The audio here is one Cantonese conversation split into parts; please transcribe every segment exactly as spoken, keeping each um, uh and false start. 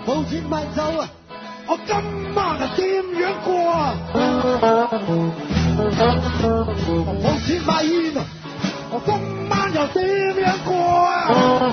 冇錢買酒啊！我今晚係點樣過啊？冇錢買煙啊！我今晚又點樣過啊？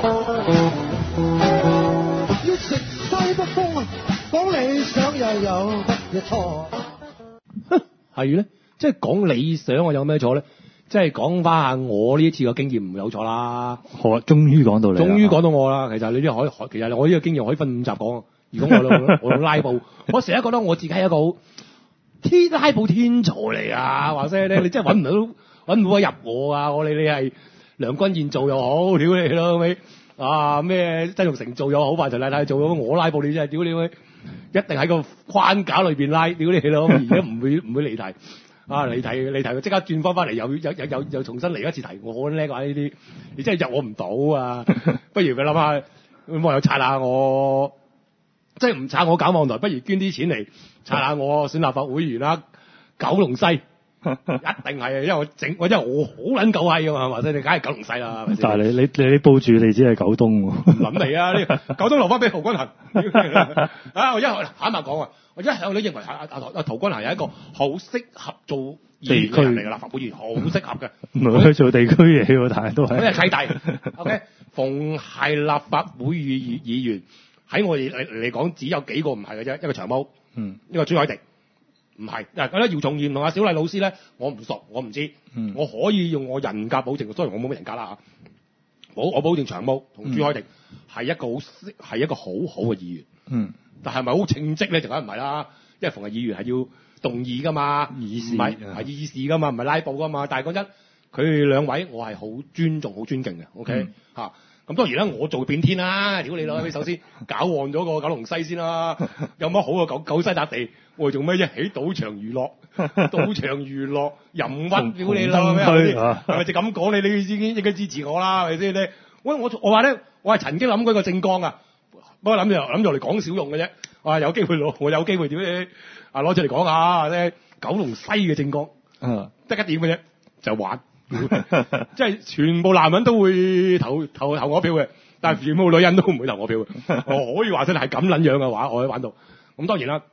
要食西北風啊！講理想又有乜嘢錯？ 係咧，即係講理想我有咩錯咧？即係講翻下我呢一次嘅經驗唔有錯啦。 好啦，終於講到你啦， 終於講到我啦。其實你啲可其實我呢個經驗可以分五集講。如果我我拉布，我成日覺得我自己係一個好天拉布天才嚟啊！話聲咧，你真係揾唔到揾唔到入我啊！我理你係梁君彥做又好，屌你老味啊咩曾鈺成做又好，范徐麗泰做咗我拉布你真係屌你老味，一定喺個框架裏邊拉，屌你老味，而家唔會唔會離題啊！離題離題，即刻轉翻翻嚟，又又又又又重新嚟一次題，我好叻啊呢啲，你真係入我唔到啊！不如你諗下，網友刷下我。即係唔撐我搞網台，不如捐啲錢嚟撐下我選立法會議員啦。九龍西一定係啊，因為我整，我因為我好撚狗閪㗎嘛，或者你梗係九龍西啦。 但係你你你啲報住你只係九東喎。 諗嚟啊！呢九東留翻俾陶君行啊！我一坦白講啊，我一向都認為阿阿阿陶君行係一個好適合做議員嚟嘅立法會議員，好適合嘅。 唔係去做地區嘢喎，但係都係。 佢係契弟 ，OK。逢係立法會議議員。喺我哋嚟嚟講，只有幾個唔係嘅啫，一個長毛， 嗯， 一個朱凱廸，唔係。嗱，覺得姚松炎同阿小麗老師咧，我唔熟，我唔知，嗯，我可以用我人格保證，雖然我冇乜人格啦嚇，我我保證長毛同朱凱廸係一個好係一個好好嘅議員， 嗯， 但係咪好稱職咧？就梗係唔係啦，因為逢係議員係要動議噶嘛， 議事唔係係議事噶嘛，唔係拉布噶嘛。但係講真，佢哋兩位我係好尊重、好尊敬嘅 ，OK 嚇、嗯。啊咁當然啦，我做變天啦！屌你老味，首先搞旺咗個九龍西先啦，有乜好啊？九九西笪地，我哋做咩啫？起賭場娛樂，賭場娛樂淫屈，屌你老味，係咪就咁講？你你已經應該支持我啦，係咪先？你喂我我話咧，我係曾經諗過一個政綱啊，不過諗住諗住嚟講少用嘅啫。我話有機會攞，我有機會點咧？啊攞出嚟講下咧，九龍西嘅政綱，嗯，得一點嘅啫，就玩。即係全部男人都會投投投我票嘅，但係全部女人都唔會投我票嘅。我可以話真係咁撚樣嘅話，我可以玩到。咁當然啦，誒、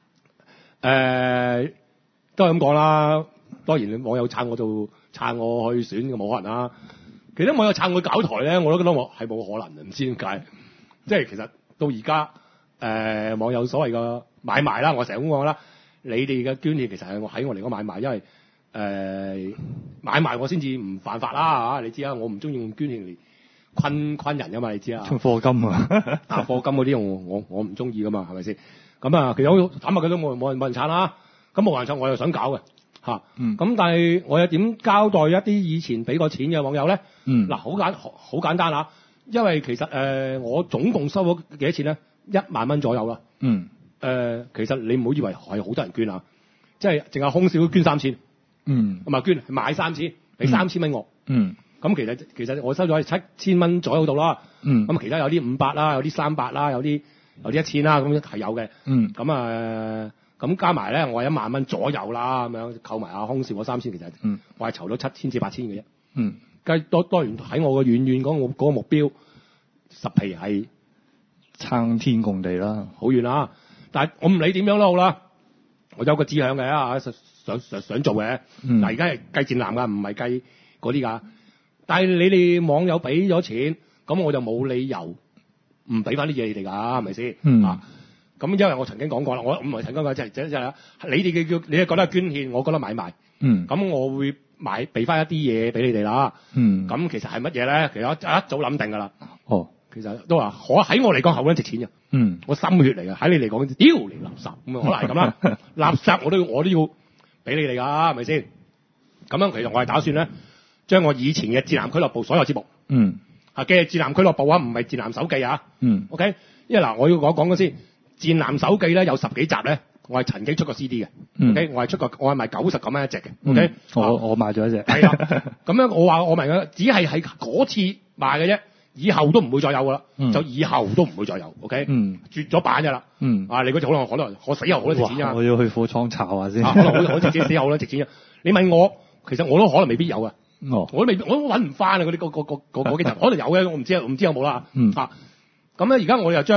呃、都係咁講啦。當然網友撐我做撐我去選嘅冇可能啦。其實網友撐我搞台咧，我都覺得我係冇可能嘅，唔知點解。即係其實到而家誒網友所謂嘅買賣啦，我成日咁講啦，你哋嘅捐獻其實係我喺我嚟講買賣，因為。誒、呃、買賣我先至唔犯法啦嚇，你知啦，我唔中意用捐獻嚟困困人噶嘛，你知啦。 課金啊， 啊課金嗰啲我我我唔中意噶嘛，係咪先？咁啊，其實我坦白講都冇冇人冇人撐啦。咁冇人撐我又想搞嘅嚇。咁、嗯、但係我又點交代一啲以前俾過錢嘅網友咧？嗯。嗱，好簡好簡單啊，因為其實誒、呃、我總共收咗幾多錢咧？一萬蚊左右啦。嗯。誒、呃，其實你唔好以為係好多人捐啊，即係淨係空少都捐三千。嗯，咁啊捐買三千，俾三千蚊我。嗯，咁其實其實我收咗係七千蚊左右度啦。嗯，咁其他有啲五百啦，有啲三百啦，有啲有啲一千啦，咁係有嘅。嗯，咁啊咁加埋咧，我係一萬蚊左右啦，咁樣扣埋阿空少嗰三千，其實嗯，我係籌咗七千至八千嘅啫。嗯，計多多完喺我嘅遠遠嗰個嗰個目標，十皮係撐天共地啦， 好遠啦。但係我唔理點樣都好啦，我有個志向嘅啊。想想想做嘅，嗱而家係計戰艦㗎，唔係計嗰啲㗎。但係你哋網友俾咗錢，咁我就冇理由唔俾翻啲嘢你哋㗎，係咪先？嗯。啊，咁因為我曾經講過啦，我唔係曾經講，即係即係即係你哋嘅叫，你係覺得捐獻，我覺得買賣。嗯。咁我會買俾翻一啲嘢俾你哋啦。嗯。咁其實係乜嘢咧？其實我一早諗定㗎啦。哦。其實都話，可喺我嚟講，好撚值錢嘅。嗯。我心血嚟嘅，喺你嚟講，屌你垃圾，咁啊可能係咁啦。垃圾我都要我都要。俾你哋㗎，係咪先？咁樣其實我係打算咧，將我以前嘅戰艦俱樂部所有節目，嗯，啊嘅戰艦俱樂部啊，唔係戰艦手記啊，嗯 ，OK，因為嗱，我要講講嗰先，戰艦手記咧有十幾集咧，我係曾經出過 C D 嘅、嗯、，OK，我係出過，我係賣九十九蚊一隻嘅 ，OK，、嗯、 我我買咗一隻， 係啊，咁樣我話我明嘅，只係喺嗰次賣嘅啫。以後都唔會再有㗎啦、嗯，就以後都唔會再有 ，OK？嗯，絕咗版㗎啦。嗯，啊，你嗰隻可能可能我死後好多值錢啊！ 我要去貨倉查下先。 啊，可能好好值錢，死後好多值錢啊！你問我，其實我都可能未必有啊。哦，我都未，我都揾唔翻啊！嗰啲嗰嗰嗰嗰幾集可能有嘅，我唔知啊，唔知有冇啦。嗯。啊，咁咧而家我又將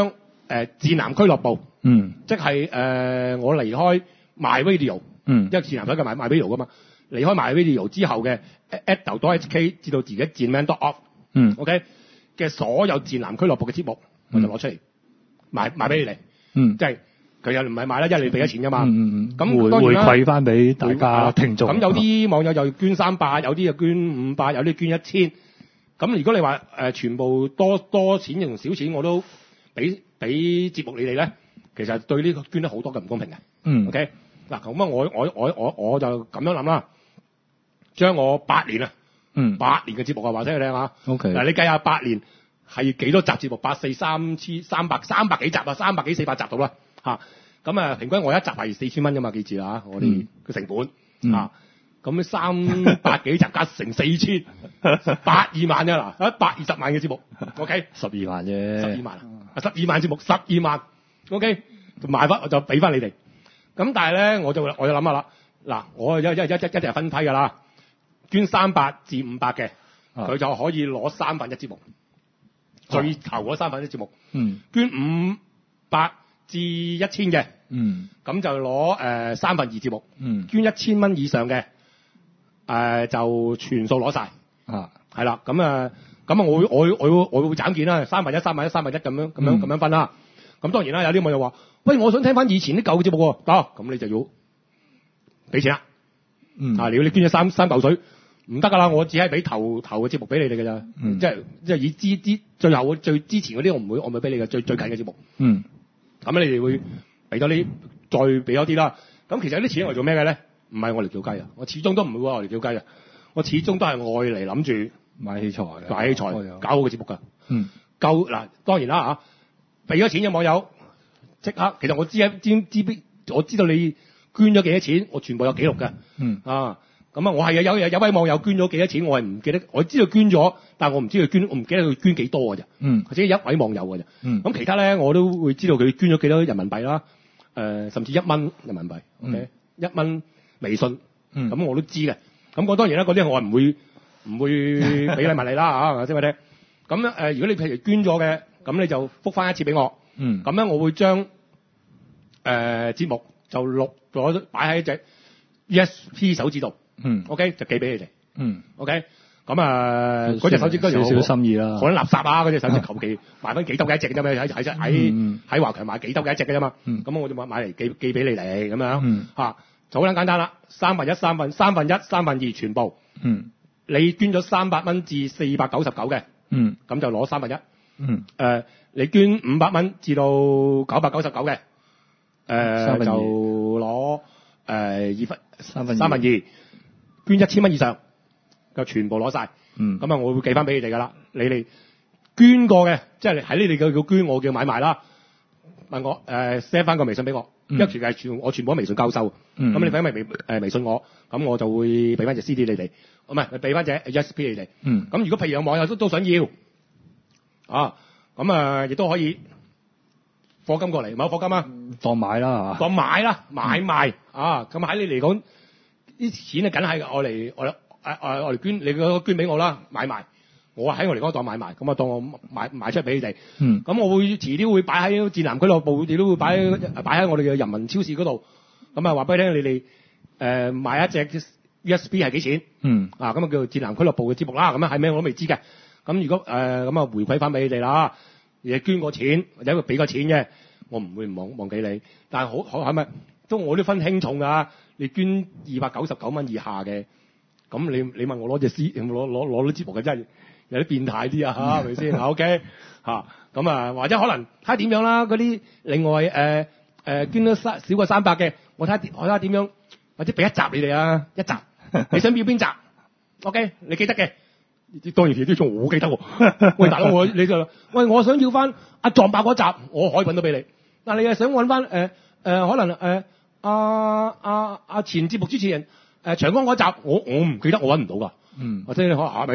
誒戰男俱樂部， 嗯， 即係誒、呃、我離開 MyRadio， 嗯， 因為戰男都係 My MyRadio 噶嘛，離開 MyRadio 之後嘅 Adult.hk 至到自己戰 Man.off， 嗯 ，OK 嘅所有戰男俱樂部嘅節目，我就攞出嚟賣賣俾你哋， 嗯， 即係佢又唔係賣啦，因為你俾咗錢㗎嘛， 嗯嗯嗯， 咁回當然啦回饋翻俾大家聽眾。 咁有啲網友就捐三百，有啲就捐五百，有啲捐一千。咁如果你話誒、呃、全部多多錢定少錢，我都俾俾節目你哋咧，其實對呢個捐得好多嘅唔公平嘅。 嗯 OK 嗱，咁啊我我我我我就咁樣諗啦，將我八年啊， 嗯， 八年嘅節目啊話俾你聽啊。 OK 嗱你計下八年係幾多集節目？八四三千三百三百幾集啊，三百幾四百集到啦嚇。咁啊平均我一集係四千蚊㗎嘛，記住啦，我哋嘅成本、 嗯、 啊。咁三百幾集加成四千，百二萬啫嗱，一百二十萬嘅節目 ，OK， 十二萬啫， 十二萬啊，十二萬節目，十二萬 ，OK，就賣翻我就俾翻你哋。咁但係咧，我就我就諗下啦，嗱，我一一一一一定係分批㗎啦，捐三百至五百嘅，佢就可以攞三分一節目，啊、最頭嗰三分一節目， 嗯， 捐五百至一千嘅， 嗯， 咁就攞誒、呃、三分二節目， 嗯， 捐一千蚊以上嘅。誒、呃、就全數攞晒， 啊， 係啦，咁啊，咁啊，我會我會我會我會斬件啦，三分一、三分一、三分一咁樣咁樣咁樣分啦。咁當然啦，有啲網友話：喂，我想聽翻以前啲舊嘅節目喎，得、啊，咁你就要俾錢啦。 嗯， 啊，如果你捐咗三三嚿水，唔得㗎啦，我只係俾頭頭嘅節目俾你哋㗎咋， 嗯， 即係即係以之之最後最之前嗰啲我唔會我唔會俾你嘅最最近嘅節目。 嗯， 咁你哋會俾多啲，再俾多啲啦。咁其實啲錢係做咩嘅咧？唔係我嚟叫雞啊！我始終都唔會話我嚟叫雞啊！我始終都係愛嚟諗住買器材， 買器材，搞好個節目㗎。 嗯， 夠嗱，當然啦嚇，俾咗錢嘅網友即刻，其實我知啊，知知我知道你捐咗幾多錢，我全部有記錄㗎。 嗯啊，咁啊，我係啊有有有位網友捐咗幾多錢，我係唔記得，我知道捐咗，但係我唔知佢捐，我唔記得佢捐幾多㗎咋。 嗯， 或者一位網友㗎咋。 嗯，咁其他咧我都會知道佢捐咗幾多人民幣啦，誒、呃，甚至一蚊人民幣。 嗯 OK，一蚊。微信，咁、 嗯、 我都知嘅。咁我當然啦，嗰啲我係唔會唔會俾禮物你啦嚇，知唔知？咁咧誒，如果你譬如捐咗嘅，咁你就覆翻一次俾我。 嗯。咁咧，我會將誒、呃、節目就錄咗擺喺隻 E S P 手指度。嗯。OK，就寄俾你哋。嗯。OK。咁啊，嗰隻手指嗰少少心意啦。 可能垃圾啊，嗰隻手指求其賣翻幾兜嘅一隻嘅啫嘛，喺喺喺喺華強買幾兜嘅一隻嘅啫嘛。嗯。咁我就買買嚟寄寄俾你哋咁樣。嗯。嚇。就好撚簡單啦，三分一、三分三分一、三分二全部。嗯。你捐咗三百蚊至四百九十九嘅。嗯。咁就攞三分一。嗯。誒、呃，你捐五百蚊至到九百九十九嘅。誒、呃，就攞誒二分三分三分二。捐一千蚊以上，就全部攞晒。嗯。咁啊，我會寄翻俾你哋噶啦。你哋捐過嘅，即係喺你哋嘅叫捐，我叫買賣啦。問我誒 send 翻個微信俾我。一全係全我全部喺微信交收，咁、嗯、你俾翻微誒微信我，咁我就會俾翻隻 C D 你哋，唔係俾翻隻 E S P 你哋。咁、嗯、如果譬如有網友都都想要，啊，咁啊亦都可以課金過嚟，唔係課金啊， 當買啦， 當買啦，買賣、嗯、啊，咁喺你嚟講，啲錢啊梗係我嚟我誒誒我嚟捐，你個捐俾我啦，買賣。我喺我嚟講當買賣，咁啊當我買賣出俾你哋。嗯。咁我會遲啲會擺喺戰男俱樂部，亦都會擺擺喺我哋嘅人民超市嗰度。咁啊話俾你聽，你哋誒、呃、買一隻 U S B 係幾錢？嗯。啊咁啊叫做戰男俱樂部嘅節目啦。咁啊係咩我都未知嘅。咁如果誒咁啊回饋翻俾你哋啦，你捐個錢或者俾個錢嘅，我唔會唔忘忘記你。但係好好係咪都我都分輕重㗎？你捐二百九十九蚊以下嘅，咁你你問我攞隻 C 攞攞攞啲節目嘅真係。有啲變態啲啊嚇，係咪先？OK 嚇，咁啊或者可能睇下點樣啦。嗰啲另外誒誒、呃呃、捐咗三少過三百嘅，我睇下我睇下點樣，或者俾一集你哋啊，一集你想要邊集 ？OK，你記得嘅，當然其實啲仲我記得喎。喂大佬，我你就喂我想要翻阿撞爆嗰集，我可以揾到俾你。但你係想揾翻誒誒可能誒阿阿阿前節目主持人誒、呃、長江嗰集，我我唔記得，我揾唔到㗎。嗯，或者你可係咪先？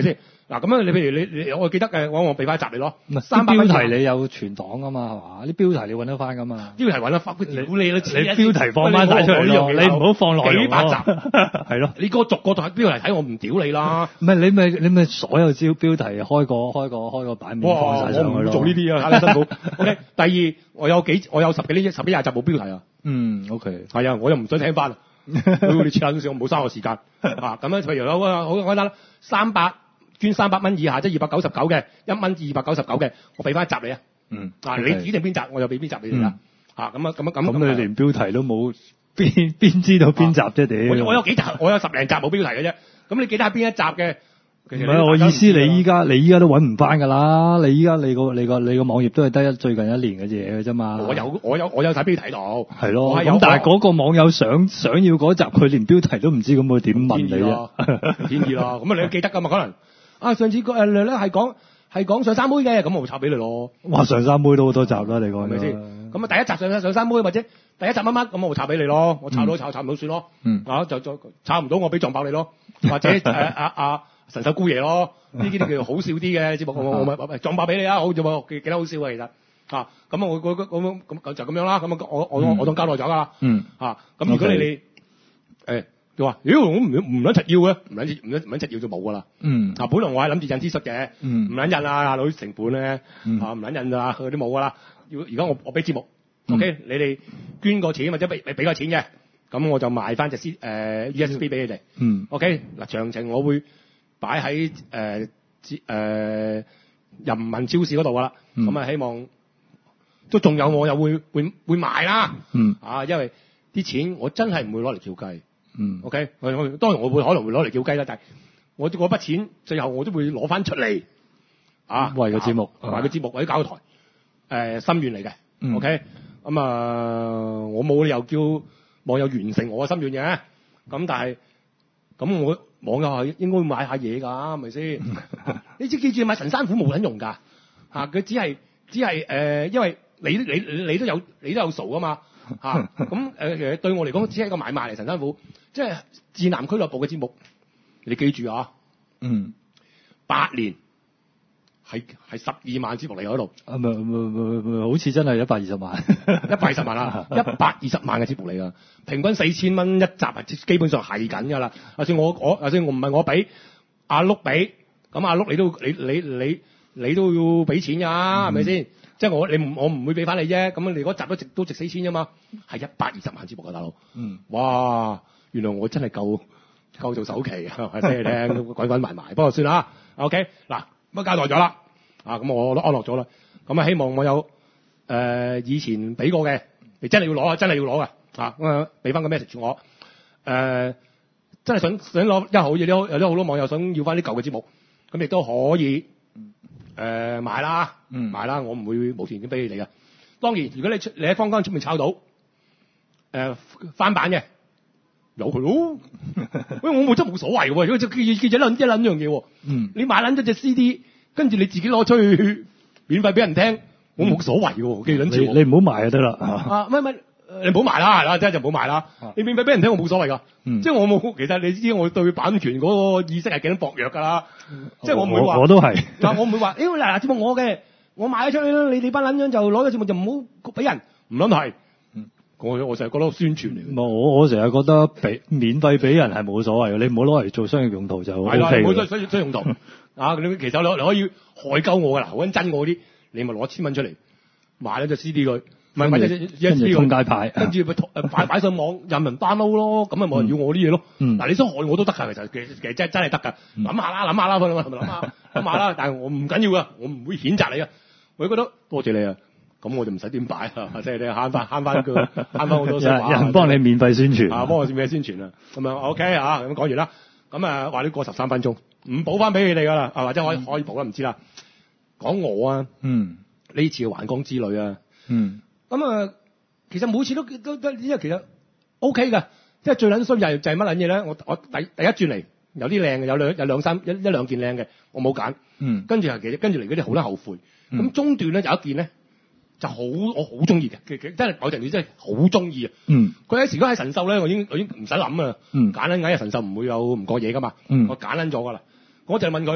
嗱咁樣你譬如你你我記得嘅，我我俾翻一集你咯。 三百標題你有存檔噶嘛係嘛？啲標題你揾得翻噶嘛？ 標題揾得翻，你你你標題放翻晒出嚟咯，你唔好放內容幾百集係咯。 你個逐個睇標題睇，我唔屌你啦。 唔係你咪你咪所有招標題開個開個開個版面放晒上去咯。 我唔做呢啲啊，睇你辛苦。OK，第二我有幾我有十幾呢十幾廿集冇標題啊。 嗯 ，OK， 係啊，我又唔想聽翻。你切下少少，唔好嘥我時間啊！咁樣譬如有好簡單啦，三百捐三百蚊以下，即係二百九十九嘅，一蚊至二百九十九嘅，我俾翻一集你啊！ 嗯， 啊，你指定邊集，我就俾邊集你哋啦。嚇，咁啊，咁啊，咁。 咁你連標題都冇，邊邊知道邊集啫？屌！ 我有幾集，我有十零集冇標題嘅啫。咁你記得係邊一集嘅？ 唔係我意思，你依家你依家都揾唔翻㗎啦！你依家你個你個你個網頁都係得最近一年嘅嘢嘅啫嘛。 我有我有我有睇標題度。係咯。咁但係嗰個網友想想要嗰集，佢連標題都唔知，咁佢點問你啫？ 天意咯，咁啊你都記得㗎嘛？可能啊上次個誒咧係講係講上山妹嘅，咁我插俾你咯。 哇！上山妹都好多集啦，你講係咪先？咁啊第一集上上山妹或者第一集乜乜，咁我插俾你咯。我插到插插唔到算咯。 嗯。 啊就就插唔到，我俾撞爆你咯。或者誒阿阿神獸姑爺咯。呢啲叫好笑啲嘅節目，我我咪撞爆俾你啊！好似我記得好笑啊，其實啊，咁我我咁咁就咁樣啦。咁啊，我我我當交代咗㗎啦。 嗯。 啊，咁如果你你誒就話，妖我唔唔撚柒要嘅，唔撚唔撚唔撚柒要就冇㗎啦。 嗯。 啊，本來我係諗住印 T 恤嘅， 嗯， 唔撚印啊，攞啲成本咧，啊唔撚印啊，嗰啲冇㗎啦。要而家我我俾節目 ，OK，你哋捐個錢或者俾俾個錢嘅，咁我就賣翻隻 C 誒 U S B 俾你哋。 嗯。 OK，嗱詳情我會。擺喺誒誒人民超市嗰度噶啦，咁啊、嗯、希望都仲有我又會會會賣啦， 嗯啊，因為啲錢我真係唔會攞嚟叫雞， 嗯 ，OK，我我當然我會可能會攞嚟叫雞啦，但係我嗰筆錢最後我都會攞翻出嚟，啊， 為個節目， 為個節目或者搞個台，誒、呃、心願嚟嘅、嗯、，OK，咁啊、呃、我冇理由叫網友完成我嘅心願嘅，咁但係咁我。網友係應該會買下嘢㗎，係咪先？你知記住買陳山虎冇撚用㗎，嚇佢只係只係誒、呃，因為你你你，你都有你都有數㗎嘛，嚇咁誒其實對我嚟講只係一個買賣嚟，陳山虎即係智男俱樂部嘅節目，你記住啊， 嗯， 八年係係十二萬節目嚟嗰度， 啊唔唔唔唔，好似真係一百二十萬， 一百二十萬啦，一百二十萬嘅節目嚟㗎，平均四千蚊一集係基本上係緊㗎啦。就算我我就算我唔係我俾阿碌俾，咁阿碌你都你你你你都要俾錢㗎，係咪先？即係我你唔我唔會俾翻你啫。咁你嗰集都值都值四千啫嘛，係一百二十萬節目㗎大佬。 嗯， 哇！原來我真係夠夠做首期啊！話俾你聽，滾滾埋埋。不過算啦 ，OK 嗱。咁交代咗啦，啊咁我都安樂咗啦。咁啊希望我有誒、呃、以前俾過嘅，你真係要攞啊，真係要攞嘅，啊咁啊俾翻個 message 我，誒、呃、真係想想攞，因為好有啲有啲好多網友想要翻啲舊嘅節目，咁亦都可以誒、呃、買啦， 嗯、 買啦，我唔會無條件俾你哋嘅。當然，如果你出你喺坊間出面抄到誒、呃、翻版嘅。有佢咯，喂，我冇真冇所謂嘅喎，如果記記記者撚一撚樣嘢喎， 嗯， 你買撚咗隻 C D，跟住你自己攞出去免費俾人聽，我冇所謂嘅喎，記撚住。 你唔好賣就得啦， 啊，唔係唔係，你唔好賣啦，係啦，真係就唔好賣啦。啊、你免費俾人聽，我冇所謂㗎，嗯、即係我冇，其實你知我對版權嗰個意識係幾咁薄弱㗎啦，嗯、即係我唔會話， 我都係， 但我唔會話，妖嗱嗱節目我嘅，我賣咗出去啦，你哋班撚樣就攞咗節目就唔好俾人，唔撚係。我我成日覺得宣傳嚟嘅。 我我成日覺得俾免費俾人係冇所謂嘅，你唔好攞嚟做商業用途就 O K 嘅。係啦， 唔好商商業用途啊！你其實你你可以害鳩我㗎啦，好撚真我啲，你咪攞千蚊出嚟買咗隻 C D 佢，唔係買隻一 C D 通街派， 跟住咪擺擺上網任人 download 咯，咁咪冇人要我啲嘢咯。嗱，你想害我都得㗎，其實其實其實真真係得㗎。諗下啦，諗下啦，係咪諗下諗下啦？但係我唔緊要㗎，我唔會譴責你㗎。我覺得多謝你啊！咁我就唔使點擺啊，即係你慳翻慳翻個慳翻好多說話。 有人幫你免費宣傳啊，幫我免費宣傳啊，咁樣 OK 啊，咁講完啦。咁啊，話你過十三分鐘，唔補翻俾你哋噶啦，啊或者可以可以補啦，唔知啦。講我啊， 嗯， 呢次嘅環江之旅啊， 嗯， 咁啊，其實每次都都都，因為其實 OK 噶，即係最撚衰就係就係乜撚嘢咧？我我第第一轉嚟有啲靚嘅，有兩有兩三一一兩件靚嘅，我冇揀， 嗯， 跟住係其實跟住嚟嗰啲好得後悔，咁、 嗯、 中段咧有一件咧。就好，我好中意嘅，其實真係某程度真係好中意啊！嗯，佢喺時如果喺神獸咧，我已經我已經唔使諗啊！嗯，揀撚緊，神獸唔會有唔過嘢噶嘛。嗯，我揀撚咗噶啦，我就問佢：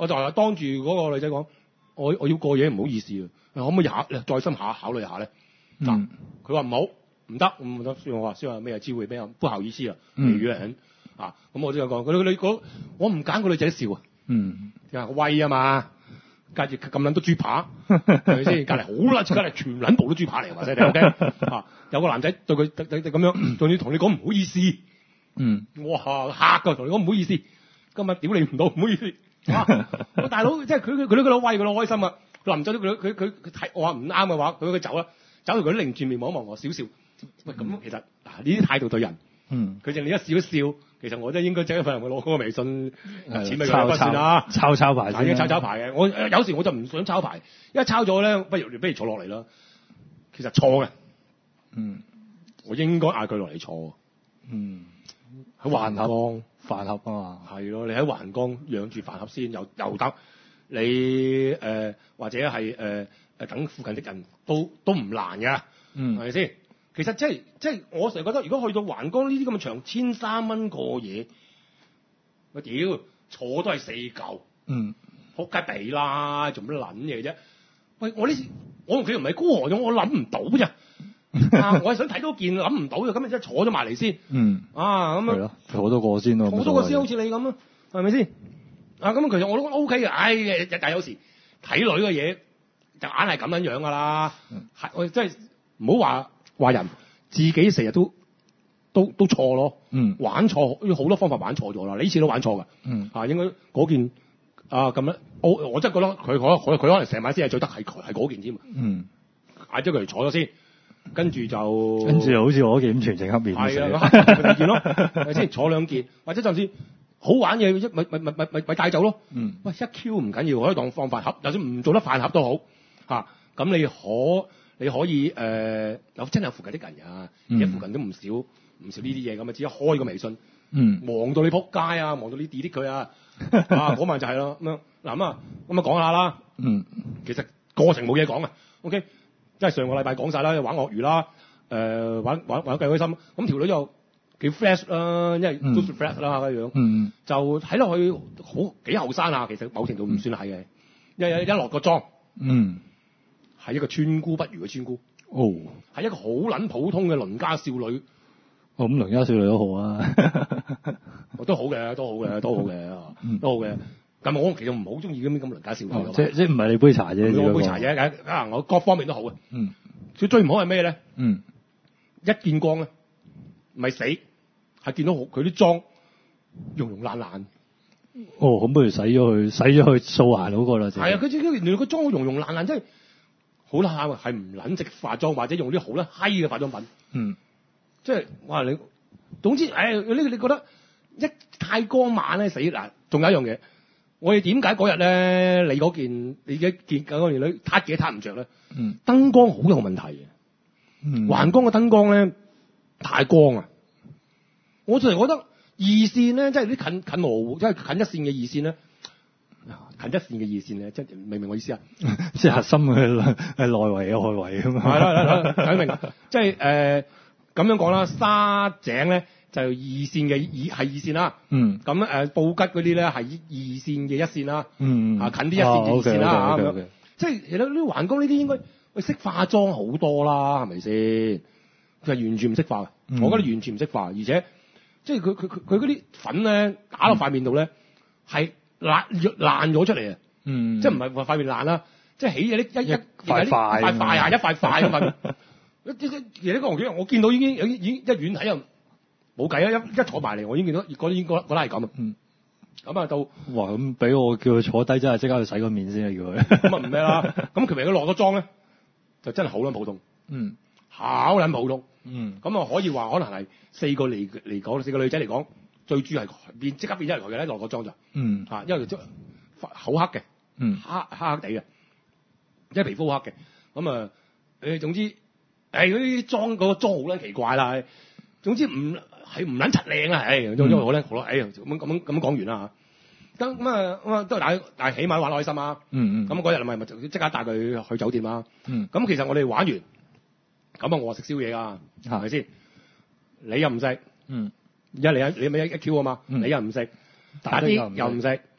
我就係當住嗰個女仔講，我我要過夜，唔好意思啊，可唔可以考再深下考慮下咧？嗱、嗯，佢話唔好，唔得，唔得，算我話算話咩機會咩不好意思啊，未約人啊，咁我都有講，佢女嗰我唔揀個女仔笑啊，嗯，又威啊嘛。隔住咁撚多豬扒，係咪先？隔離好撚，隔離全撚部都豬扒嚟，話曬你 OK 啊！有個男仔對佢咁樣，仲要同你講唔好意思，嗯，哇嚇㗎，同你講唔好意思，今日屌你唔到，唔好意思，啊！我大佬即係佢佢佢都覺得威，佢都開心啊！臨走咗佢佢佢佢睇我話唔啱嘅話，佢佢走啦，走到佢都擰轉面望一望我，少少。喂，咁其實嗱呢啲態度對人，嗯，佢就你一笑一笑。其實我真係應該整一份人攞嗰個微信錢俾佢算啦， 抄抄牌先， 已經抄抄牌嘅。我有時我就唔想抄牌，因為抄咗咧，不如不如坐落嚟啦。其實錯嘅，嗯，我應該嗌佢落嚟坐。嗯，喺環江飯盒啊嘛，係咯，你喺環江養住飯盒先，又又得。你誒、呃、或者係誒誒等附近的人都都唔難嘅，嗯，係咪先？其實即係即係，我成日覺得，如果去到環江呢啲咁嘅場，千三蚊過夜，我屌坐都係四嚿，嗯，仆街地啦，做乜撚嘢啫？喂，我呢我同佢唔係孤寒咗，我諗唔到咋、啊，我係想睇到件諗唔到嘅，咁咪即係坐咗埋嚟先，嗯，啊咁樣，係咯，坐多個先咯，坐多個先，好似你咁啊，係咪先？啊咁其實我都 O K 嘅，唉、哎，但係有時睇女嘅嘢就硬係咁樣樣噶啦，係、嗯、我真係唔好話。話人自己成日都都都錯咯，嗯，玩錯，好多方法玩錯咗啦。你呢次都玩錯㗎，嗯，啊，應該嗰件啊咁樣，我我真係覺得佢可佢佢可能成晚先係最得係係嗰件添，嗯，嗌咗佢嚟坐咗先，跟住就跟住好似我嗰件全程黑面，係啊，兩件咯，係先坐兩件，或者就算好玩嘅一咪咪咪咪咪咪帶走咯，嗯，喂一 Q 唔緊要，可以當放飯盒，就算唔做得飯盒都好，嚇、啊，咁你可。你可以誒、呃、有真係有附近啲人啊，而家附近都唔少唔少呢啲嘢咁啊，只一開個微信，嗯，忙到你撲街啊，忙到你 delete 佢啊，啊嗰晚就係咯咁樣嗱咁啊咁啊講下啦，嗯，其實過程冇嘢講啊 ，OK，即係上個禮拜講晒啦，玩鱷魚啦，誒、呃、玩玩玩得幾開心，咁條女又幾 fresh 啦，因為都算 fresh 啦咁樣，嗯，就睇落去好幾後生啊，其實某程度唔算係嘅，一一一落個妝，嗯。係一個村姑不如嘅村姑，哦，係一個好撚普通嘅鄰家少女。哦，咁鄰家少女都好啊，都好嘅，都好嘅，都好嘅，都好嘅。咁我其實唔好中意咁咁鄰家少女。哦、即即唔係你杯茶啫，我杯茶啫，啊，我各方面都好嘅。嗯，最最唔好係咩咧？嗯，一見光咧，唔係死，係見到佢啲妝溶溶爛爛。哦，咁不如洗咗佢，洗咗佢素顏好過啦。係啊，佢原來個妝好溶溶爛爛，即係。好啦，係唔撚識化妝，或者用啲好啦閪嘅化妝品。嗯，即係哇你，總之，誒、哎，呢你覺得一太光猛咧死嗱，仲有一樣嘢，我哋點解嗰日咧你嗰件你嘅件嗰件女撻幾撻唔着咧？嗯，燈光好有問題嘅。嗯，環江嘅燈光咧太光啊！我成日覺得二線咧，即係啲近近羅湖，即係近一線嘅二線咧。近一線嘅二線咧，即係明唔明我意思啊？即係核心嘅係內圍嘅外圍咁啊！係啦，睇明，即係誒咁樣講啦。沙井咧就二線嘅二係二線啦。嗯。咁誒、呃、布吉嗰啲咧係二線嘅一線啦。嗯啊，近啲一,一線嘅二線啦咁樣。即係其實呢啲環江呢啲應該喂識化妝好多啦，係咪先？佢係完全唔識化、嗯，我覺得完全唔識化，而且即係佢佢佢佢嗰啲粉咧打落塊面度咧係。嗯爛爛咗出嚟啊！嗯，即係唔係話塊面爛啦，即係起咗啲一一塊塊塊塊啊，一塊塊咁塊。一啲啲而呢個紅我見到已經已經已經一遠睇又冇計啊！一一坐埋嚟，我已經見到，覺得已經覺得覺得係咁啊。嗯，咁啊到哇咁俾我叫佢坐低，真係即刻去洗個面先啊！叫佢咁啊唔咩啦？咁其實佢落咗妝咧，就真係好撚普通。嗯，好撚普通。嗯，咁啊可以話可能係四個嚟嚟講，四個女仔嚟講。最主要係變即刻變咗嚟佢嘅咧，落個妝就，嗯嚇，因為即好黑嘅，嗯黑黑黑地嘅，即係皮膚好黑嘅，咁啊誒總之誒嗰啲妝嗰個妝好撚奇怪啦，總之唔係唔撚柒靚啊，誒總之好撚好咯，誒咁咁咁咁講完啦嚇，咁咁啊咁啊都係但但係起碼玩得開心啊，嗯嗯，咁嗰日咪咪即刻帶佢去酒店啦，嗯，咁其實我哋玩完，咁啊我食宵夜啊，係咪先？你又唔食，嗯。一你一你咪一一 Q 啊嘛，你又唔食，打啲又唔食，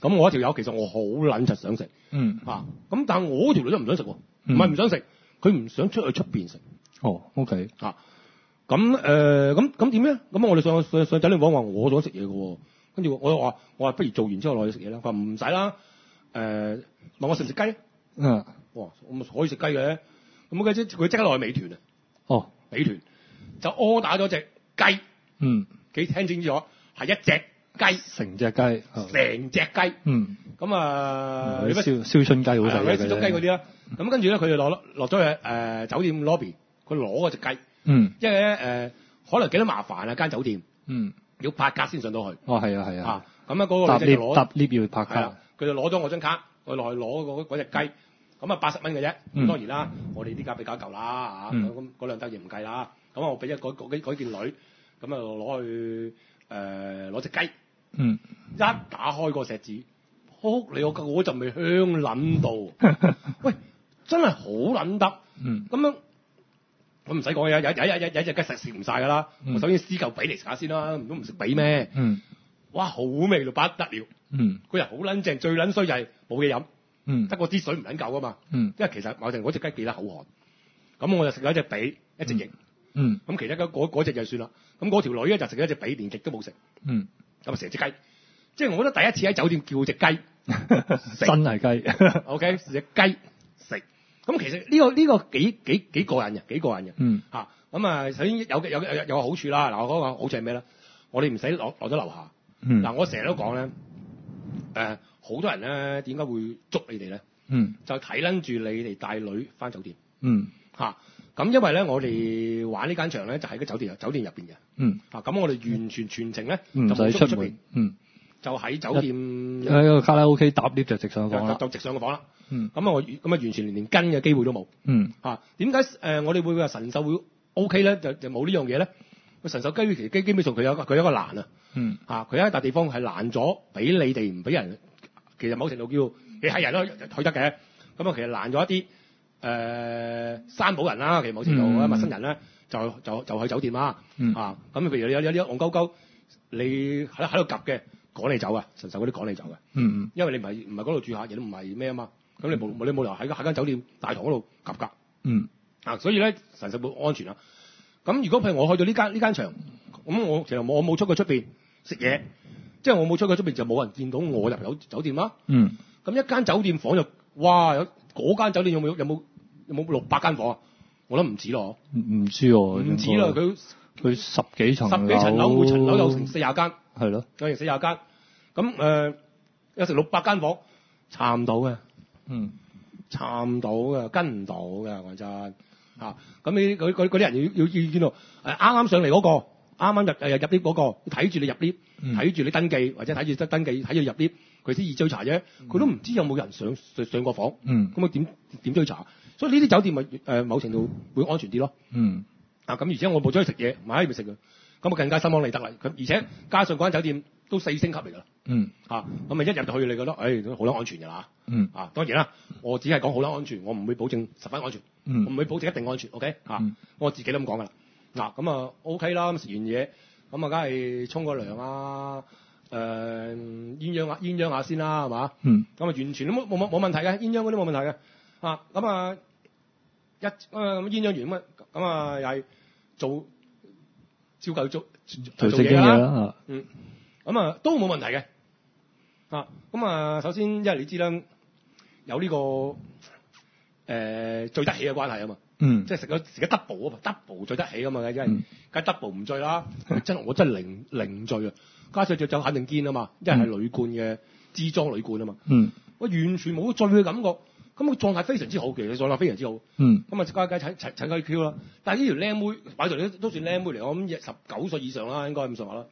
咁我一條友其實我好撚柒想食， 嗯啊，咁但係我條女都唔想食喎，唔係唔想食，佢唔想出去出邊食。 哦，OK， 啊，咁誒咁咁點咧？咁我哋上上上酒店房話我想食嘢嘅喎，跟住我話我話不如做完之後落去食嘢啦。佢話唔使啦，誒問我食唔食雞？ 嗯， 哇，我咪可以食雞嘅。咁佢即佢即刻落去美團啊， 哦， 美團就柯打咗隻雞， 嗯， 幾聽清楚係一隻雞， 成隻雞， 成隻雞， 嗯， 咁啊， 你燒燒春雞好食嘅， 燒春雞嗰啲啦。咁跟住咧，佢就落落咗去誒酒店 lobby，佢攞嗰隻雞， 嗯， 因為咧誒可能幾多麻煩啊間酒店， 嗯， 要拍卡先上到去。 哦，係啊，係啊， 啊，咁啊嗰個搭女仔就 lift 攞搭 lift 要拍卡係啦，，佢就攞咗我張卡，我落去攞嗰嗰隻雞，咁啊八十蚊嘅啫。咁、 嗯當然啦，我哋呢家比較舊啦嚇，咁嗰兩兜嘢唔計啦。咁我俾咗嗰嗰嗰件女，咁啊攞去誒攞隻雞， 嗯， 一打開個錫紙，撲你我嗰陣味香撚到，喂，真係好撚得， 嗯， 咁樣我唔使講嘢，有有有有有隻雞實食唔晒㗎啦。 嗯我首先撕嚿髀嚟食下先啦，唔通唔食髀咩？ 嗯， 哇，好味到不得了！ 嗯， 個人好撚正，最撚衰就係冇嘢飲， 嗯， 得個啲水唔撚夠啊嘛。 嗯， 因為其實某程嗰隻雞幾得口渴，咁我就食咗一隻髀，一隻翼， 嗯， 咁其他嗰嗰嗰隻就算啦。咁嗰條女咧就食咗一隻髀，連翼都冇食， 嗯， 咁啊成隻雞。即係我覺得第一次喺酒店叫隻雞， 真係雞 ，OK，隻雞食。咁其實呢、個呢、個幾幾幾過癮嘅，幾過癮嘅。 嗯， 嚇咁啊，首先有有有有個好處啦。嗱，我講個好處係咩咧？我哋唔使落落咗樓下。 嗯， 嗱，我成日都講咧，誒好多人咧點解會捉你哋咧？ 嗯， 就睇撚住你哋帶女翻酒店嗯， 嚇。咁因為咧，我哋玩呢間場咧就喺個酒店酒店入邊嘅。 嗯， 啊，咁我哋完全全程咧唔就冇使出門出出邊，， 嗯， 就喺酒店喺個卡拉 OK 搭 lift 就直上房啦， 就就直上個房啦。 嗯， 咁啊，我咁啊完全連連跟嘅機會都冇。 嗯， 嚇點解誒我哋會話神獸會 O K 咧？就就冇呢樣嘢咧？個神獸基其實基基本上佢有個佢有一個欄啊。 嗯， 嚇佢有一笪地方係攔咗，俾你哋唔俾人。其實某程度叫你係人都去得嘅。咁啊，其實攔咗一啲誒山保人啦，其實某程度嗯或者陌生人咧，就就就去酒店啦。 嗯啊，咁譬如你有有啲戇鳩鳩，你喺喺度夾嘅，趕你走啊！神獸嗰啲趕你走嘅。 嗯，嗯， 因為你唔係唔係嗰度住客，亦都唔係咩啊嘛。咁你冇你冇理由喺喺間酒店大堂嗰度夾㗎。 嗯， 啊，所以咧神獸會安全啦。咁如果譬如我去到呢間呢間場，咁我其實我冇出過出邊食嘢，即係我冇出過出邊就冇人見到我入酒酒店啦。 嗯， 咁一間酒店房就哇有嗰間酒店有冇有冇有冇六百間房啊？我諗唔止咯， 唔唔知喎， 唔止啦，佢佢十幾層十幾層樓，每層樓有成四廿間， 係咯， 有成四廿間。咁誒、呃、有成六百間房，查唔到嘅。 嗯， 查唔到嘅，跟唔到嘅，講真嚇。咁你嗰嗰嗰啲人要要要見到誒啱啱上嚟嗰、個，啱啱入誒入 lift 嗰個，睇住你入 lift，睇住你登記或者睇住得登記，睇住入 lift，佢先易追查啫。佢都唔知有冇人上上上過房， 嗯， 咁啊點點追查？所以呢啲酒店咪誒、呃、某程度會安全啲咯。 嗯， 啊咁而且我冇咗去食嘢，唔喺咪食嘅，咁啊更加心安理得啦。咁而且加上嗰間酒店都四星級嚟㗎啦。 嗯， 啊，咁咪一入到去你覺得，誒、哎、好撚安全㗎啦。 嗯， 啊，當然啦，我只係講好撚安全，我唔會保證十分安全， 嗯我唔會保證一定安全，OK？嚇、 嗯我自己都咁講㗎啦。嗱，咁啊 OK 啦，咁食完嘢，咁啊梗係沖個涼啊，誒、鴛鴦下鴛鴦下先啦，係嘛？ 嗯， 咁啊完全都冇冇冇冇問題嘅，鴛鴦嗰啲冇問題嘅。啊，咁啊一啊咁鴛鴦完咁啊，咁啊又係做照舊做做正經嘢啦。 啦， 嗯，咁啊都冇問題嘅。啊，咁啊首先因為你知啦，有呢、個誒、呃、醉得起嘅關係啊嘛。 嗯， 即係食咗食咗 double 啊嘛，double 醉得起啊嘛，梗係嗯梗係 double 唔醉啦。真係我真係零零醉啊！加上隻酒肯定堅啊嘛，因為係鋁罐嘅支裝鋁罐啊嘛。 嗯， 我完全冇醉嘅感覺，咁個狀態非常之好，其實狀態非常之好。 嗯， 咁啊，加加請請請佢 Q 啦。但係呢條靚妹擺在都都算靚妹嚟，我諗十九歲以上啦，應該咁上下啦。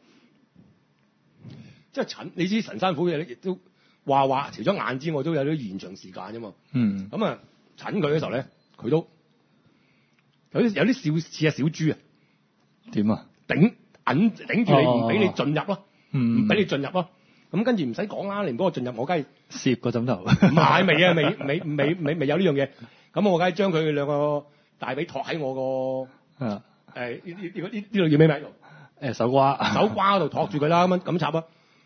即係診，你知神山虎嘅咧，亦都話話除咗眼之外，都有啲延長時間啫嘛。 嗯， 咁啊，診佢嘅時候咧，佢都有啲有啲小似啊小豬啊， 點啊？ 頂揞頂住你，唔俾你進入咯， 嗯， 唔俾你進入咯。咁跟住唔使講啦，你唔俾我進入，我梗係攝個枕頭。 唔係未啊，未未未未未有呢樣嘢。咁我梗係將佢兩個大髀托喺我個啊， 誒呢呢呢呢呢度叫咩名？ 誒手瓜。 手瓜嗰度托住佢啦，咁樣咁插啊，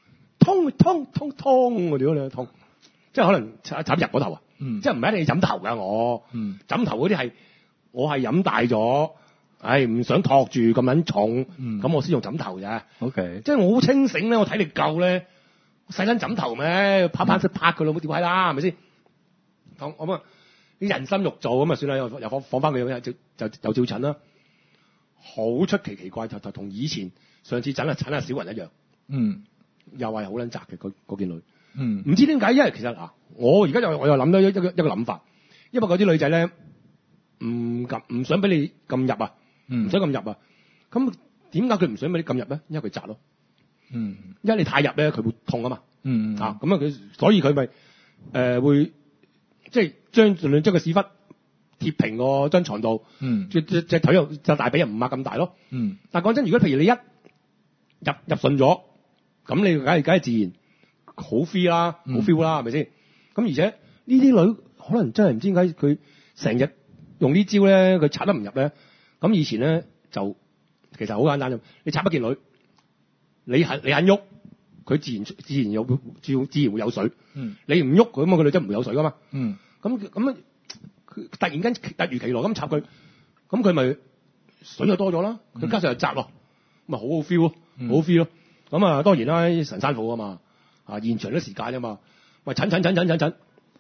痛痛痛痛，我屌你痛！即係可能插插入嗰頭啊， 嗯即係唔係一定要枕頭㗎我， 嗯枕頭嗰啲係我係飲大咗，唉唔想托住咁撚重，咁、 嗯我先用枕頭啫。 ，OK， 即係我好清醒咧，我體力夠咧，使撚枕頭咩？拍拍識拍佢咯，冇屌閪啦，係咪先？咁咁啊，啲人心肉做咁啊，算啦，又又放放翻佢又就就又照診啦。好出奇奇怪，就就同以前上次診啊診阿小雲一樣， 嗯又係好撚窄嘅嗰嗰件女。 嗯唔知點解，因為其實嗱，我而家又我又諗到一個一個諗法，因為嗰啲女仔咧唔咁唔想俾你咁入啊，唔嗯想咁入啊。咁點解佢唔想俾你咁入咧？因為佢窄咯， 嗯因為你太入咧，佢會痛啊嘛。 嗯啊，咁啊佢所以佢咪誒會即係將盡量將個屎忽貼平個張床度， 嗯隻隻隻腿又隻大髀又唔擘咁大咯。 嗯但係講真，如果譬如你一入入順咗，咁你梗係梗係自然好 free 啦，好嗯 feel 啦，係咪先？咁而且呢啲女可能真係唔知點解佢成日用呢招咧，佢插得唔入咧。咁以前咧就其實好簡單啫，你插一件女，你肯你肯喐，佢自然自然有自自然會有水。 嗯你唔喐佢咁啊，個女仔唔會有水噶嘛。 嗯咁咁啊，佢突然間突如其來咁插佢，咁佢咪水就多咗啦。佢加上又窄咯，咪好好 feel 咯， 嗯好 feel 咯。咁啊，當然啦，神山虎啊嘛，啊現場啲時間啊嘛，喂診診診診診診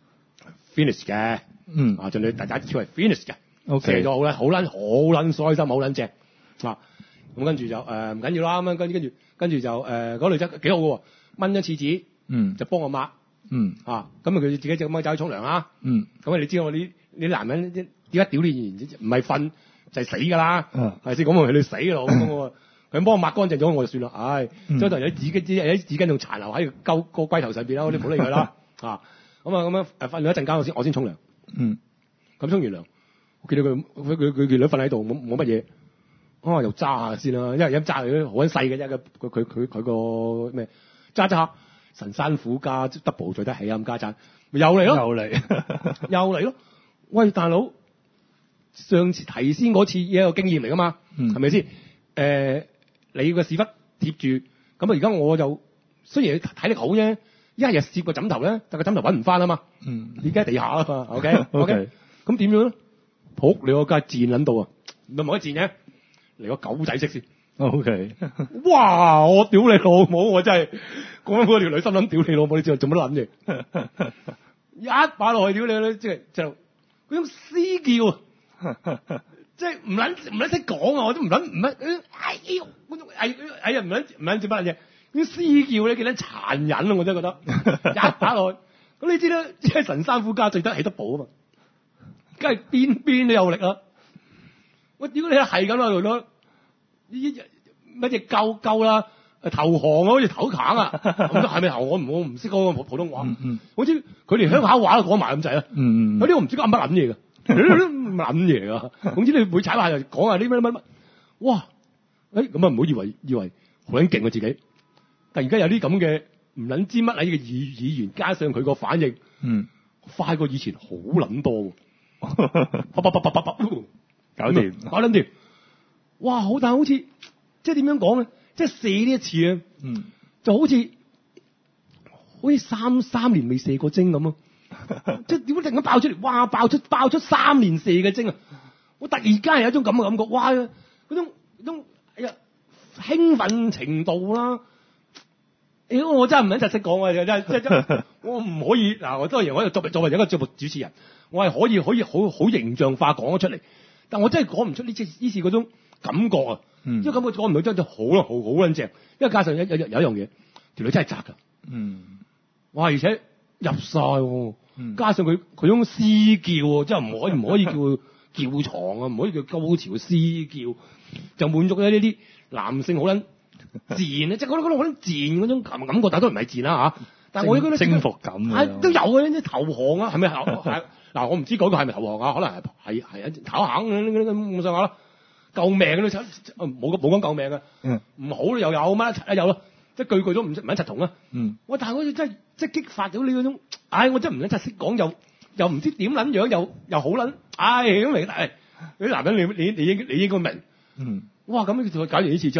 finish 嘅， 嗯啊盡量大家超係 finish 嘅 OK 射咗好撚好撚好撚開心，好撚正啊！咁跟住就誒唔緊要啦，咁樣跟跟住跟住就誒嗰、個女仔幾好嘅喎，掹咗廁紙嗯就幫我抹嗯啊，咁啊佢自己就咁樣走去沖涼啦。 嗯咁啊你知我啲啲男人點解屌你唔係瞓就係、死㗎啦， 嗯係先咁啊佢哋死咯咁我。佢幫我抹乾淨咗我就算啦，唉， 嗯將度有啲紙巾啲有啲紙巾仲殘留喺個鳩個龜頭上邊啦，我哋唔好理佢啦，啊，咁啊咁樣誒瞓咗一陣間我先我先沖涼， 嗯咁沖完涼，我見到佢佢佢佢件女瞓喺度冇冇乜嘢，啊又揸下先啦，因為一揸佢好撚細嘅啫，佢佢佢佢個咩揸揸下神山虎加 double 最得起啊咁加賺，咪又嚟咯， 又嚟又嚟咯，喂大佬，上次提先嗰次嘢一個經驗嚟噶嘛， 嗯係咪先？誒。你個屎忽貼住，咁啊而家我就雖然體力好啫，一日攝個枕頭咧，但個枕頭揾唔翻啊嘛， 嗯而家喺地下啊嘛，OK OK OK，咁點樣咧？撲你個街賤撚到啊！咪冇得賤嘅，嚟個狗仔式先。 OK 哇！我屌你老母，我真係講緊嗰條女心諗屌你老母，你知道做乜撚嘢？一擺落去屌你咧，即係就嗰種嘶叫啊！即係唔撚唔撚識講啊！我都唔撚唔撚，哎呀嗰種哎哎呀唔撚唔撚做乜嘢？嗰啲嘶叫咧幾撚殘忍啊！我真係覺得一打落去，咁你知啦，即係神山虎家最得起得寶啊嘛，梗係邊邊都有力啊！我屌你係咁啦，條女呢乜嘢鳩鳩啦，投降啊，好似投降啊，咁係咪投？我唔我唔識嗰個普通話， 嗯嗯好似佢連鄉下話都講埋咁滯啊！ 嗯有啲我唔知講乜撚嘢㗎。撚嘢啊！總之你每踩下就講下啲乜乜乜，哇！誒咁啊唔好以為以為好撚勁啊自己，但而家有啲咁嘅唔撚知乜撚嘅語語言，加上佢個反應， 嗯， 快過以前好撚多喎，啪啪啪啪啪啪， 搞掂搞撚掂！哇！好但係好似即係點樣講咧？即係射呢一次啊， 嗯， 就好似好似三三年未射過精咁啊！即係點解突然間爆出嚟？哇！爆出爆出三年射嘅精啊！我突然間係有一種咁嘅感覺，哇！嗰種嗰種哎呀興奮程度啦！屌、哎、我真係唔撚實識講啊！真係真真我唔可以嗱，我當然我作為作為一個節目主持人，我係可以可以好好形象化講咗出嚟，但我真係講唔出呢次呢次嗰種感覺啊！ 嗯， 因為感覺講唔到真係好啦，好好撚正，因為加上有有有一樣嘢，條女真係窄㗎， 嗯， 哇！而且入晒喎。 嗯加上佢佢種嘶叫喎，即係唔可以唔可以叫叫床啊，唔可以叫高潮嘅嘶叫，就滿足咗呢啲男性好撚賤啊，即係嗰種嗰種好撚賤嗰種感感覺，但係都唔係賤啦嚇。但係我覺得征服感啊， 係都有嘅，啲投降啊，係咪係嗱？我唔知嗰個係咪投降啊？可能係係係一投降咁咁上下啦，救命嘅都冇冇講救命嘅， 嗯， 唔好又有乜一齊啊有咯。即係句句都唔唔一齊同啊！ 嗯， 喂，但係好似真係即係激發到你嗰種，唉！我真係唔撚真係識講，又又唔知點撚樣，又又好撚，唉咁嚟。但係啲男人你你你應你應該明， 嗯， 哇！咁佢搞完呢次之後，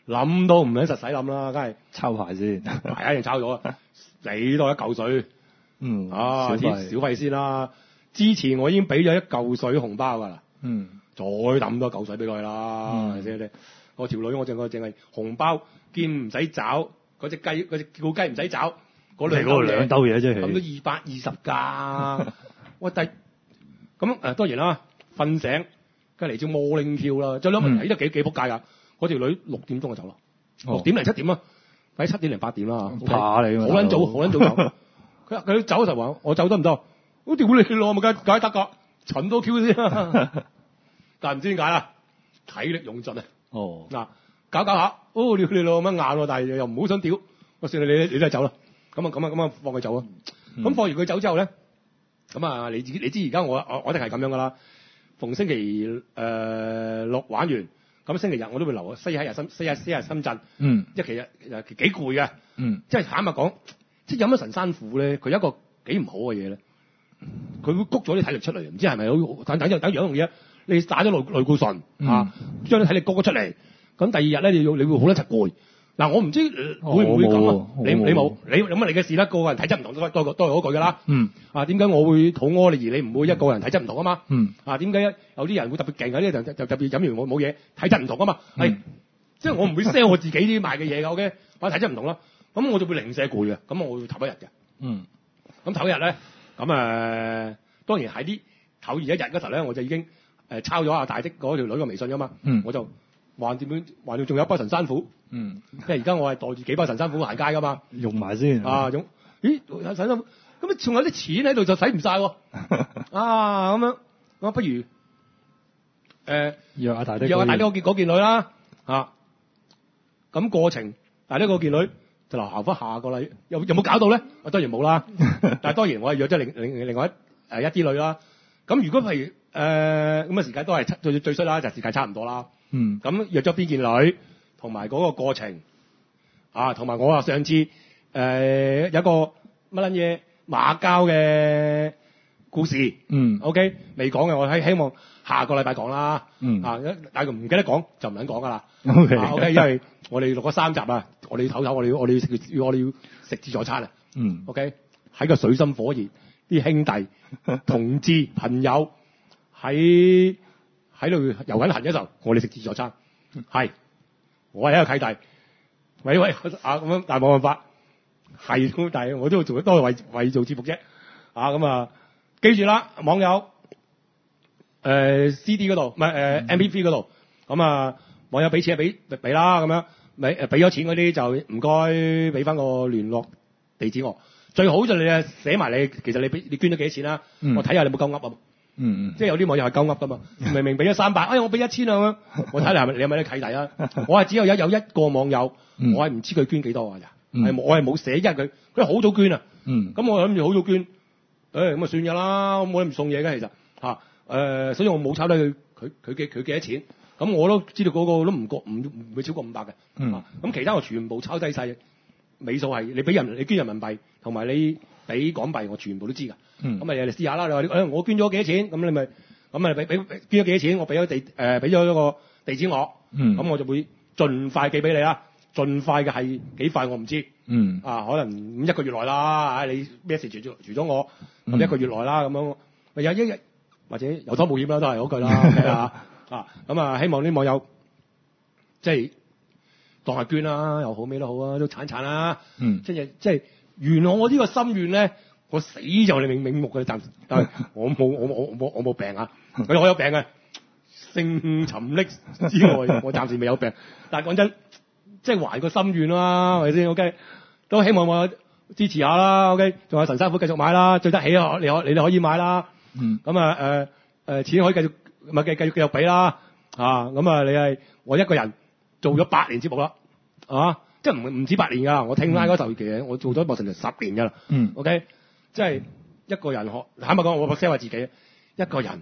諗都唔撚實使諗啦，梗係抄牌先， 係一定抄咗啊！俾多一嚿水， 嗯啊， 小費啲小費先啦。之前我已經俾咗一嚿水紅包㗎啦， 嗯， 再抌多嚿水俾佢啦，係咪先？我條女我淨係淨係紅包兼唔使找，嗰隻雞嗰隻叫雞唔使找，嗰兩嗰兩兜嘢啫， 咁都二百二十㗎。喂，第咁誒當然啦，瞓醒梗係嚟招 morning Q 啦，再兩問題都幾幾撲街㗎。嗰條女六點鐘就走啦，六點零七點啊，或者七點零八點啦， 怕你好撚早，好撚早走。佢佢走就話我走得唔得？我屌你咯，咪梗梗係得㗎，蠢到 Q 先啦。但係唔知點解啦，體力用盡啊。 哦， 嗱，搞搞下，哦屌你咯咁樣硬喎，但係又唔好想屌，我算你你你都係走啦。咁啊咁啊咁啊放佢走啊。咁、嗯、放完佢走之後咧，咁啊你自己你知而家我我我哋係咁樣㗎啦。逢星期誒、呃、六玩完。咁星期日我都會留啊，西喺日深，西喺西喺深圳。嗯，即係其實誒幾攰嘅。嗯，即係坦白講，即係飲咗神山苦咧，佢有一個幾唔好嘅嘢咧，佢會谷咗啲體力出嚟，唔知係咪好等等等樣樣嘢。你打咗類類固醇嚇，將啲體力谷咗出嚟，咁第二日咧你要你會好撚柒攰。嗱，我唔知會唔會咁啊？你你冇你咁啊？你嘅事啦，個個人體質唔同，都都都係嗰句㗎啦。嗯。啊，點解我會肚屙你而你唔會一個人體質唔同啊嘛？嗯。啊，點解有啲人會特別勁嘅？呢就就特別飲完冇冇嘢，體質唔同啊嘛？係、嗯，即係我唔會 sell 我自己啲賣嘅嘢㗎。OK，我體質唔同啦，咁我就會零舍攰嘅，咁我會唞一日嘅。嗯。咁唞一日咧，咁誒、呃、當然喺啲唞完一日嗰頭咧，我就已經誒抄咗阿大的嗰條女嘅微信㗎嘛。嗯。我就。橫掂樣，橫掂仲有一包神山虎。嗯，即係而家我係袋住幾包神山虎行街噶嘛， 用埋先。 啊，用，咦，有神山虎，咁啊仲有啲錢喺度就使唔晒喎。啊，咁樣，咁不如，誒、呃， 約阿大啲， 約阿大啲嗰件件女啦。啊，咁過程，大啲嗰件女就留下翻下個禮，有有冇搞到咧？我當然冇啦。但係當然我係約咗另另另外一誒一啲女啦。咁如果譬如誒咁嘅時間都係最最衰啦，就時間差唔多啦。嗯，咁約咗邊件女，同埋嗰個過程，啊，同埋我話上次誒、呃、有個乜撚嘢馬交嘅故事，嗯 ，OK 未講嘅，我希希望下個禮拜講啦，嗯，啊，但係唔記得講就唔撚講噶啦，OK，OK，、啊 okay, 因為我哋錄咗三集啊，我哋要唞唞，我哋要我哋要食我哋要食自助餐啊，嗯 ，OK，喺個水深火熱，啲兄弟同志朋友喺。喺度遊緊行嘅時候，我哋食自助餐，係我係一個契弟，喂喂啊咁樣，但係冇辦法，係咁，但係我都做都係為為做節目啫，啊咁啊，記住啦，網友，誒、呃、C D 嗰度，唔係誒 M P three 嗰度，咁啊網友俾錢俾俾啦，咁樣，咪誒俾咗錢嗰啲就唔該俾翻個聯絡地址我，最好就你啊寫埋你，其實你俾你捐咗幾多錢啦，嗯、我睇下你有冇鳩噏啊。嗯嗯，即係有啲網友係鳩噏噶嘛，明明俾咗三百，哎我俾一千啊咁樣，我睇你係咪你係咪啲契弟啊？我係只有有有一個網友，嗯、我係唔知佢捐幾多啊？咋、嗯？我係冇寫，因為佢佢好早捐啊。嗯，咁我諗住好早捐，誒咁啊算㗎啦，我冇唔送嘢嘅其實嚇，誒、呃、所以我冇抄低佢佢佢嘅佢幾多錢，咁我都知道嗰個都唔過唔唔會超過五百嘅。嗯，咁、啊、其他我全部抄低晒，尾數係你俾人你捐人民幣同埋你俾港幣，我全部都知㗎。嗯，咁咪你試下啦。你話誒、哎，我捐咗幾多錢？咁你咪咁咪俾俾捐咗幾多錢？我俾咗地誒，俾咗一個地址我。嗯，咁我就會盡快寄俾你啦。盡快嘅係幾快我唔知。嗯，啊，可能一個月內啦。啊，你咩事除咗除咗我，咁、嗯、一個月內啦。咁樣咪有一日或者有拖冇險啦，都係嗰句啦。係啊，啊，咁啊，希望啲網友即係當係捐啦，又好咩都好啊，都鏟鏟啦。嗯，即係即係圓我呢個心願咧。我死就你冥冥目嘅，暫時，但係我冇我我我冇我冇病啊！我有病嘅，性沉溺之外，我暫時未有病。但係講真，即係還個心願啦，係咪先 ？OK，都希望我支持下啦。OK，仲有神山虎繼續買啦，最得起啊！你可你哋可以買啦。嗯。咁啊誒誒，錢可以繼續咪繼繼續繼續俾啦。啊，咁啊你係我一個人做咗八年節目啦，啊，即係唔唔止八年㗎。我聽拉嗰頭其實我做咗播成十年㗎啦。嗯。OK。即係一個人學，坦白講，我 sell 下自己，一個人，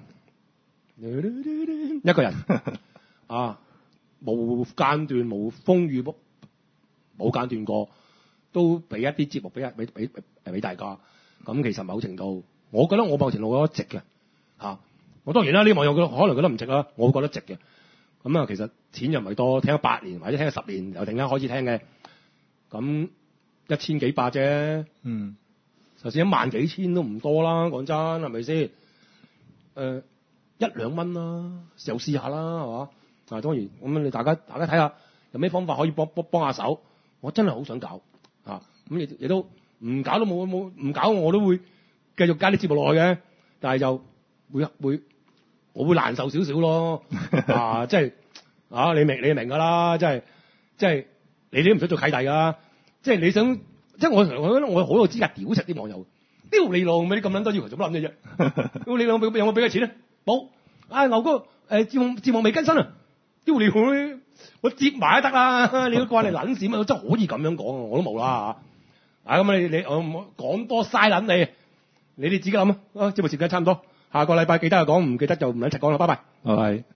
一個人啊，無間斷、無風雨不冇間斷過，都俾一啲節目俾俾俾俾俾大家。咁其實某程度，我覺得我某程度我覺得值嘅嚇。我當然啦，呢啲網友可能覺得唔值啦，我覺得值嘅。 咁啊，其實錢又唔係多，聽咗八年或者聽咗十年又突然間開始聽嘅，咁一千幾百啫。 嗯， 就算一萬幾千都唔多啦，講真係咪先？誒、呃、一兩蚊啦，又試下啦，係嘛？啊，當然咁你大家大家睇下有咩方法可以幫幫幫下手。我真係好想搞啊！咁亦亦都唔搞都冇冇唔搞我都會繼續加啲節目落去嘅，但係就會會我會難受少少咯。啊，即係啊，你明你明㗎啦，即係即係你哋都唔想做契弟㗎，即係你想。即係我我覺得我好有資格屌柒啲網友，屌你老味，你咁撚多要求做乜撚嘅啫？屌你老味有冇俾佢錢咧？冇。啊牛哥誒節目節目未更新啊！屌你佢，我接埋都得啦！你都關你撚事咩？真係可以咁樣講啊！我都冇啦嚇。啊咁你你我唔講多嘥撚你，你哋自己諗啊！節目時間差唔多，下個禮拜記得就講，唔記得就唔撚柒講啦，拜拜。 拜拜。